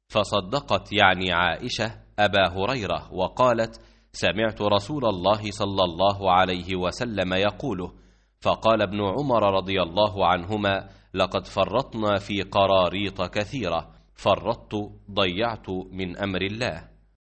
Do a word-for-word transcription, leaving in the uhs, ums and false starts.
فصدقت يعني عائشة أبا هريرة وقالت: سمعت رسول الله صلى الله عليه وسلم يقوله. فقال ابن عمر رضي الله عنهما: لقد فرطنا في قراريط كثيرة. فرطت ضيعت من أمر الله.